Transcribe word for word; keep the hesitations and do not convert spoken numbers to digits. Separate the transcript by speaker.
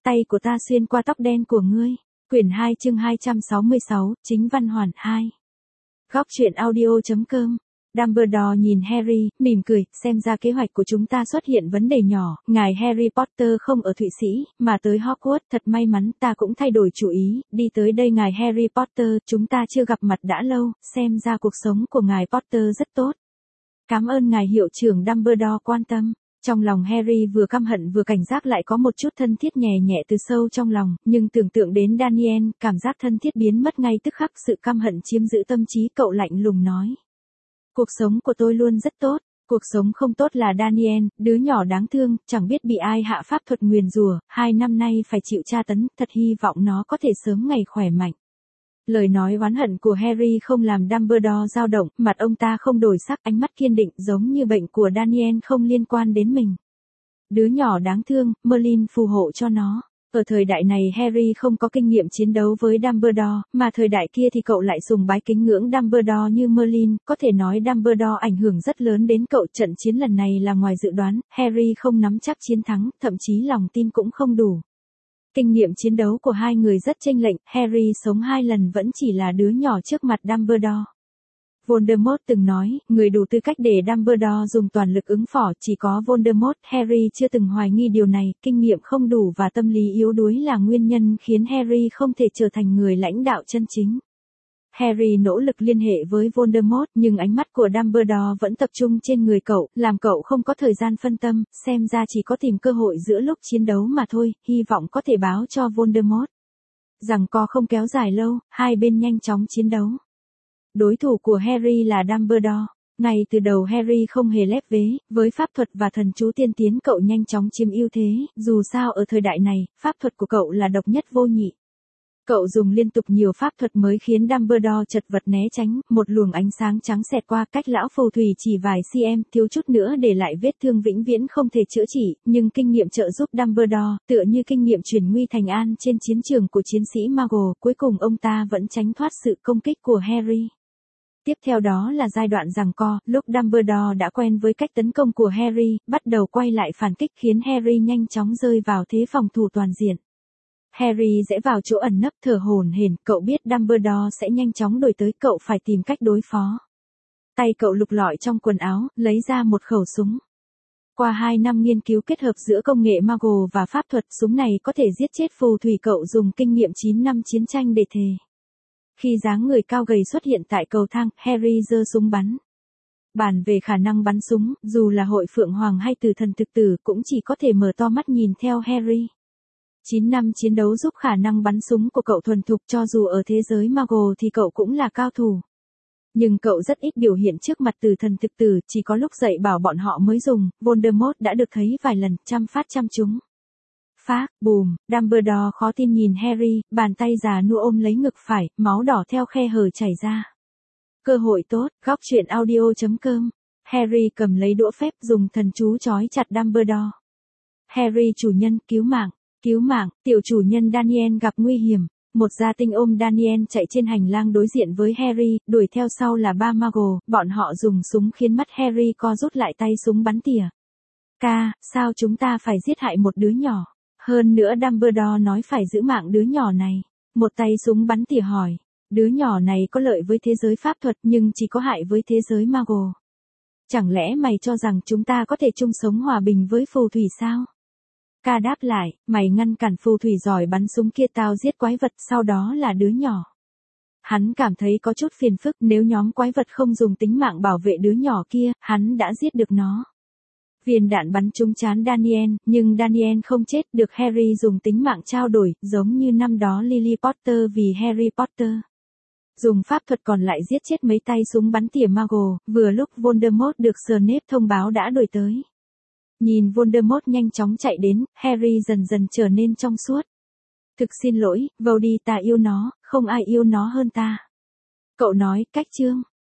Speaker 1: tay của ta xuyên qua tóc đen của ngươi. Quyển hai chương hai trăm sáu mươi sáu, chính văn hoàn hai. Góc truyện audio chấm com. Dumbledore nhìn Harry, mỉm cười, xem ra kế hoạch của chúng ta xuất hiện vấn đề nhỏ, ngài Harry Potter không ở Thụy Sĩ, mà tới Hogwarts, thật may mắn, ta cũng thay đổi chủ ý, đi tới đây ngài Harry Potter, chúng ta chưa gặp mặt đã lâu, xem ra cuộc sống của ngài Potter rất tốt. Cảm ơn ngài hiệu trưởng Dumbledore quan tâm. Trong lòng Harry vừa căm hận vừa cảnh giác lại có một chút thân thiết nhẹ nhẹ từ sâu trong lòng, nhưng tưởng tượng đến Daniel, cảm giác thân thiết biến mất ngay tức khắc, sự căm hận chiếm giữ tâm trí cậu lạnh lùng nói. Cuộc sống của tôi luôn rất tốt, cuộc sống không tốt là Daniel, đứa nhỏ đáng thương, chẳng biết bị ai hạ pháp thuật nguyền rủa, hai năm nay phải chịu tra tấn, thật hy vọng nó có thể sớm ngày khỏe mạnh. Lời nói oán hận của Harry không làm Dumbledore dao động, mặt ông ta không đổi sắc, ánh mắt kiên định, giống như bệnh của Daniel không liên quan đến mình. Đứa nhỏ đáng thương, Merlin phù hộ cho nó. Ở thời đại này Harry không có kinh nghiệm chiến đấu với Dumbledore, mà thời đại kia thì cậu lại sùng bái kính ngưỡng Dumbledore như Merlin, có thể nói Dumbledore ảnh hưởng rất lớn đến cậu. Trận chiến lần này là ngoài dự đoán, Harry không nắm chắc chiến thắng, thậm chí lòng tin cũng không đủ. Kinh nghiệm chiến đấu của hai người rất chênh lệch, Harry sống hai lần vẫn chỉ là đứa nhỏ trước mặt Dumbledore. Voldemort từng nói, người đủ tư cách để Dumbledore dùng toàn lực ứng phó, chỉ có Voldemort. Harry chưa từng hoài nghi điều này, kinh nghiệm không đủ và tâm lý yếu đuối là nguyên nhân khiến Harry không thể trở thành người lãnh đạo chân chính. Harry nỗ lực liên hệ với Voldemort, nhưng ánh mắt của Dumbledore vẫn tập trung trên người cậu, làm cậu không có thời gian phân tâm, xem ra chỉ có tìm cơ hội giữa lúc chiến đấu mà thôi, hy vọng có thể báo cho Voldemort. Giằng co không kéo dài lâu, hai bên nhanh chóng chiến đấu. Đối thủ của Harry là Dumbledore. Ngay từ đầu Harry không hề lép vế, với pháp thuật và thần chú tiên tiến cậu nhanh chóng chiếm ưu thế, dù sao ở thời đại này, pháp thuật của cậu là độc nhất vô nhị. Cậu dùng liên tục nhiều pháp thuật mới khiến Dumbledore chật vật né tránh, một luồng ánh sáng trắng xẹt qua, cách lão phù thủy chỉ vài cm, thiếu chút nữa để lại vết thương vĩnh viễn không thể chữa trị, nhưng kinh nghiệm trợ giúp Dumbledore, tựa như kinh nghiệm chuyển nguy thành an trên chiến trường của chiến sĩ Muggle, cuối cùng ông ta vẫn tránh thoát sự công kích của Harry. Tiếp theo đó là giai đoạn giằng co, lúc Dumbledore đã quen với cách tấn công của Harry, bắt đầu quay lại phản kích khiến Harry nhanh chóng rơi vào thế phòng thủ toàn diện. Harry rẽ vào chỗ ẩn nấp thở hổn hển, cậu biết Dumbledore sẽ nhanh chóng đuổi tới, cậu phải tìm cách đối phó. Tay cậu lục lọi trong quần áo, lấy ra một khẩu súng. Qua hai năm nghiên cứu kết hợp giữa công nghệ Muggle và pháp thuật, súng này có thể giết chết phù thủy, cậu dùng kinh nghiệm chín năm chiến tranh để thề. Khi dáng người cao gầy xuất hiện tại cầu thang, Harry giơ súng bắn. Bàn về khả năng bắn súng, dù là hội Phượng Hoàng hay Tử Thần Thực Tử cũng chỉ có thể mở to mắt nhìn theo Harry. chín năm chiến đấu giúp khả năng bắn súng của cậu thuần thục, cho dù ở thế giới Muggle thì cậu cũng là cao thủ. Nhưng cậu rất ít biểu hiện trước mặt Tử Thần Thực Tử, chỉ có lúc dạy bảo bọn họ mới dùng. Voldemort đã được thấy vài lần, trăm phát trăm trúng. Phác, bùm, Dumbledore khó tin nhìn Harry, bàn tay già nua ôm lấy ngực phải, máu đỏ theo khe hở chảy ra. Cơ hội tốt, góc truyện audio chấm com. Harry cầm lấy đũa phép, dùng thần chú trói chặt Dumbledore. Harry chủ nhân, cứu mạng, cứu mạng, tiểu chủ nhân Daniel gặp nguy hiểm. Một gia tinh ôm Daniel chạy trên hành lang đối diện với Harry, đuổi theo sau là ba Muggle, bọn họ dùng súng khiến mắt Harry co rút lại, tay súng bắn tỉa. Ca, sao chúng ta phải giết hại một đứa nhỏ? Hơn nữa Dumbledore nói phải giữ mạng đứa nhỏ này. Một tay súng bắn tỉa hỏi, đứa nhỏ này có lợi với thế giới pháp thuật nhưng chỉ có hại với thế giới Muggle. Chẳng lẽ mày cho rằng chúng ta có thể chung sống hòa bình với phù thủy sao? Ca đáp lại, mày ngăn cản phù thủy giỏi bắn súng kia, tao giết quái vật, sau đó là đứa nhỏ. Hắn cảm thấy có chút phiền phức, nếu nhóm quái vật không dùng tính mạng bảo vệ đứa nhỏ kia, hắn đã giết được nó. Viên đạn bắn trúng trán Daniel, nhưng Daniel không chết, được Harry dùng tính mạng trao đổi, giống như năm đó Lily Potter vì Harry Potter. Dùng pháp thuật còn lại giết chết mấy tay súng bắn tỉa Muggle, vừa lúc Voldemort được Snape thông báo đã đuổi tới. Nhìn Voldemort nhanh chóng chạy đến, Harry dần dần trở nên trong suốt. Thực xin lỗi, Voldy, ta yêu nó, không ai yêu nó hơn ta. Cậu nói, cách chương.